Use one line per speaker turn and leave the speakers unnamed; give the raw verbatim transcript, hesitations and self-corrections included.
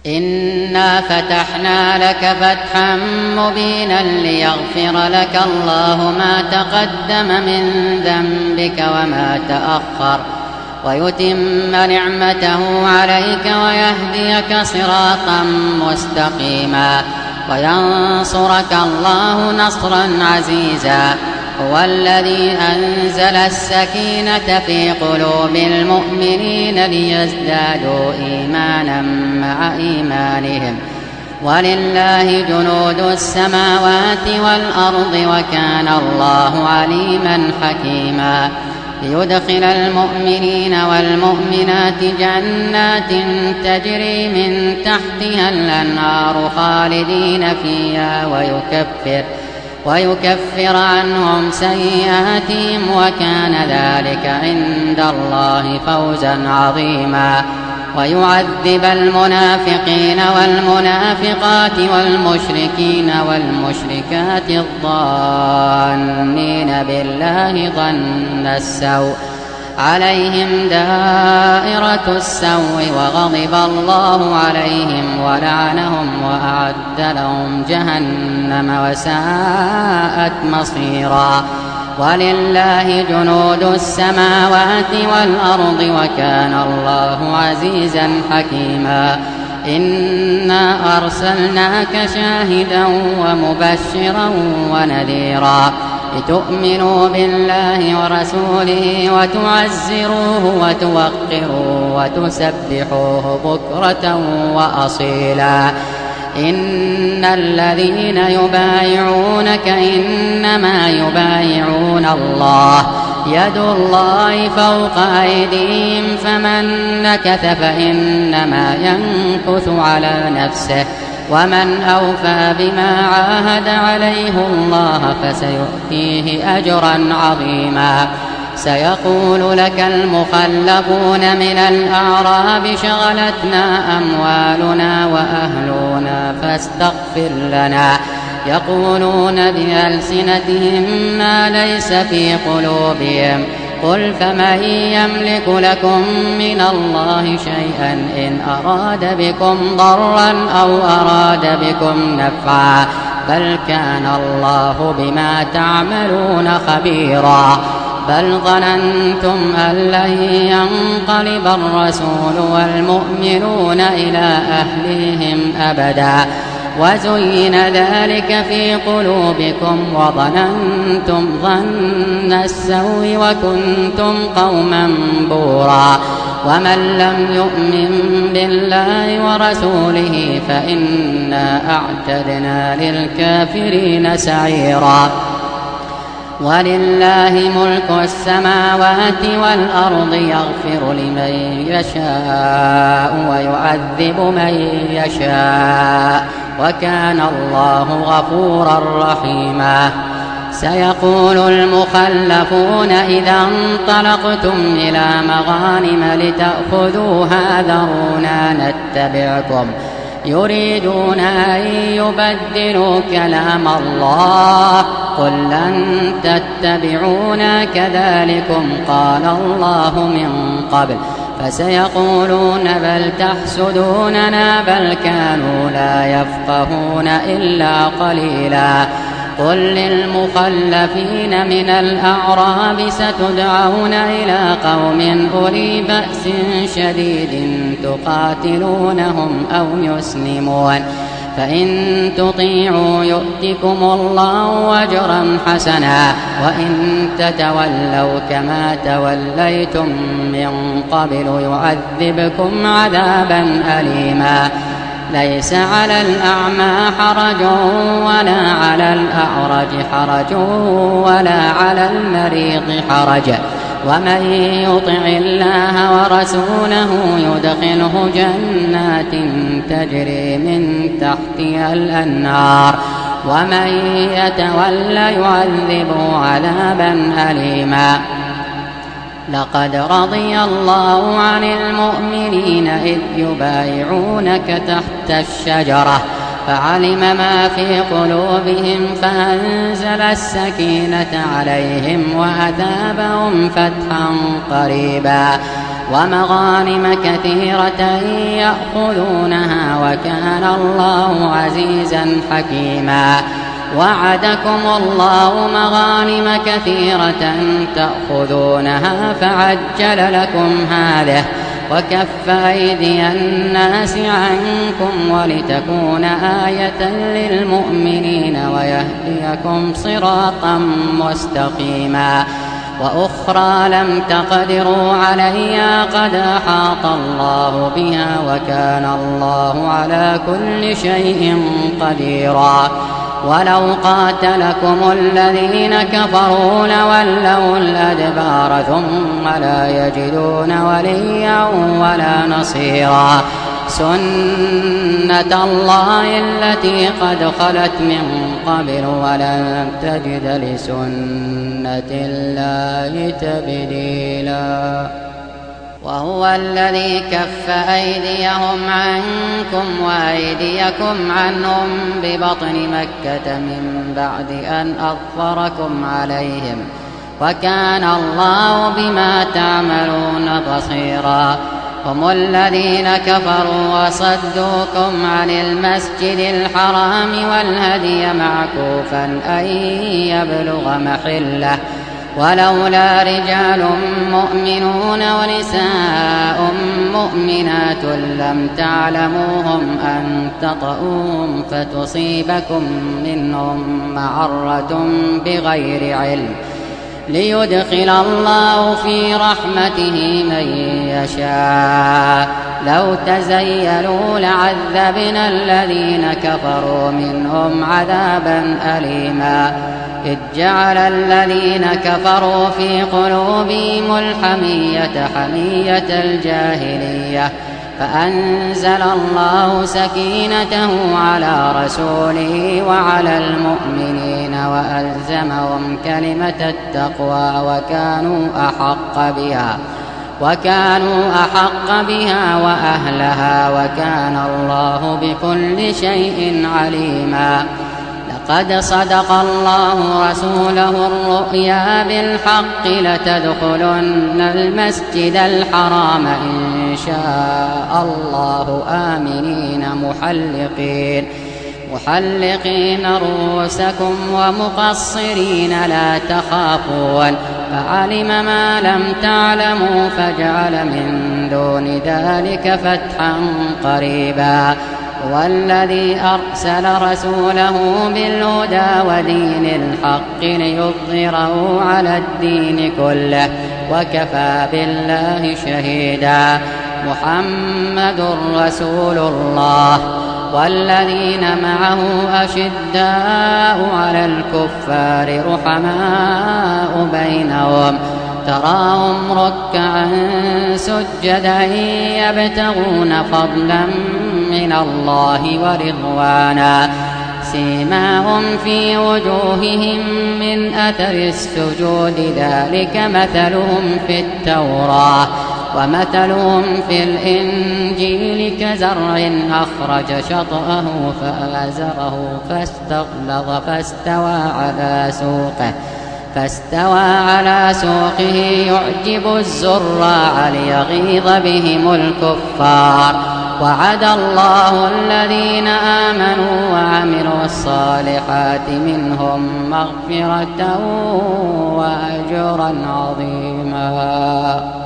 إنا فتحنا لك فتحا مبينا ليغفر لك الله ما تقدم من ذنبك وما تأخر ويتم نعمته عليك ويهديك صراطا مستقيما وينصرك الله نصرا عزيزا. هو الذي أنزل السكينة في قلوب المؤمنين ليزدادوا إيمانا مع إيمانهم ولله جنود السماوات والأرض وكان الله عليما حكيما. ليدخل المؤمنين والمؤمنات جنات تجري من تحتها الأنهار خالدين فيها ويكفر ويكفر عنهم سيئاتهم وكان ذلك عند الله فوزا عظيما. ويعذب المنافقين والمنافقات والمشركين والمشركات الظانين بالله ظن السوء عليهم دائرة السوء وغضب الله عليهم ولعنهم وأعد لهم جهنم وساءت مصيرا. ولله جنود السماوات والأرض وكان الله عزيزا حكيما. إنا أرسلناك شاهدا ومبشرا ونذيرا لتؤمنوا بالله ورسوله وتعزروه وتوقروه وتسبحوه بكرة وأصيلا. إن الذين يبايعونك إنما يبايعون الله يد الله فوق أيديهم فمن نكث فإنما ينكث على نفسه ومن أوفى بما عاهد عليه الله فسيؤتيه أجرا عظيما. سيقول لك المخلفون من الأعراب شغلتنا أموالنا وأهلنا فاستغفر لنا يقولون بألسنتهم ما ليس في قلوبهم قل فمن يملك لكم من الله شيئا إن أراد بكم ضرا أو أراد بكم نفعا بل كان الله بما تعملون خبيرا. بل ظننتم أن لن ينقلب الرسول والمؤمنون إلى أهليهم أبدا وزين ذلك في قلوبكم وظننتم ظن السوء وكنتم قوما بورا. ومن لم يؤمن بالله ورسوله فإنا أعتدنا للكافرين سعيرا. ولله ملك السماوات والأرض يغفر لمن يشاء ويعذب من يشاء وكان الله غفورا رحيما. سيقول المخلفون إذا انطلقتم إلى مغانم لتأخذوها ذرونا نتبعكم يريدون أن يبدلوا كلام الله قل لن تتبعونا كذلكم قال الله من قبل فسيقولون بل تحسدوننا بل كانوا لا يفقهون إلا قليلا. قل للمخلفين من الأعراب ستدعون إلى قوم أولي بأس شديد تقاتلونهم أو يسلمون فإن تطيعوا يؤتكم الله أجرا حسنا وإن تتولوا كما توليتم من قبل يعذبكم عذابا أليما. ليس على الأعمى حرج ولا على الأعرج حرج ولا على المريض حرج ومن يطع الله ورسوله يدخله جنات تجري من تحتها الأنهار ومن يتولى يعذبه عذابا أليما. لقد رضي الله عن المؤمنين إذ يبايعونك تحت الشجرة فعلم ما في قلوبهم فأنزل السكينة عليهم وأثابهم فتحا قريبا. ومغانم كثيرة يأخذونها وكان الله عزيزا حكيما. وعدكم الله مغانم كثيرة تأخذونها فعجل لكم هذه وكف أيدي الناس عنكم ولتكون آية للمؤمنين ويهديكم صراطا مستقيما. وأخرى لم تقدروا عليها قد أحاط الله بها وكان الله على كل شيء قديرا. ولو قاتلكم الذين كفروا لولوا الأدبار ثم لا يجدون وليا ولا نصيرا. سنة الله التي قد خلت من قبل ولن تجد لسنة الله تبديلا. وهو الذي كف أيديهم عنكم وأيديكم عنهم ببطن مكة من بعد أن أظفركم عليهم وكان الله بما تعملون بصيرا. هم الذين كفروا وصدوكم عن المسجد الحرام والهدي معكوفا أن يبلغ محله ولولا رجال مؤمنون ونساء مؤمنات لم تعلموهم أن تطؤوهم فتصيبكم منهم معرة بغير علم ليدخل الله في رحمته من يشاء. لو تزيلوا لعذبنا الذين كفروا منهم عذابا أليما. إذ جعل الذين كفروا في قلوبهم الحمية حمية الجاهلية فأنزل الله سكينته على رسوله وعلى المؤمنين وألزمهم كلمة التقوى وكانوا أحق بها وكانوا أحق بها وأهلها وكان الله بكل شيء عليما. لقد صدق الله رسوله الرؤيا بالحق لتدخلن المسجد الحرام إن شاء الله آمنين محلقين محلقين رؤوسكم ومقصرين لا تخافون فعلم ما لم تعلموا فجعل من دون ذلك فتحا قريبا. والذي أرسل رسوله بالهدى ودين الحق ليظهره على الدين كله وكفى بالله شهيدا. محمد رسول الله والذين معه أشداء على الكفار رحماء بينهم تراهم ركعا سجدا يبتغون فضلا من الله ورضوانا سيماهم في وجوههم من أثر السجود ذلك مثلهم في التوراة ومثلهم في الإنجيل كزرع أخرج شطأه فآزره فاستغلظ فاستوى على سوقه فاستوى على سوقه يعجب الزراع ليغيظ بهم الكفار. وعد الله الذين آمنوا وعملوا الصالحات منهم مغفرة وأجرا عظيما.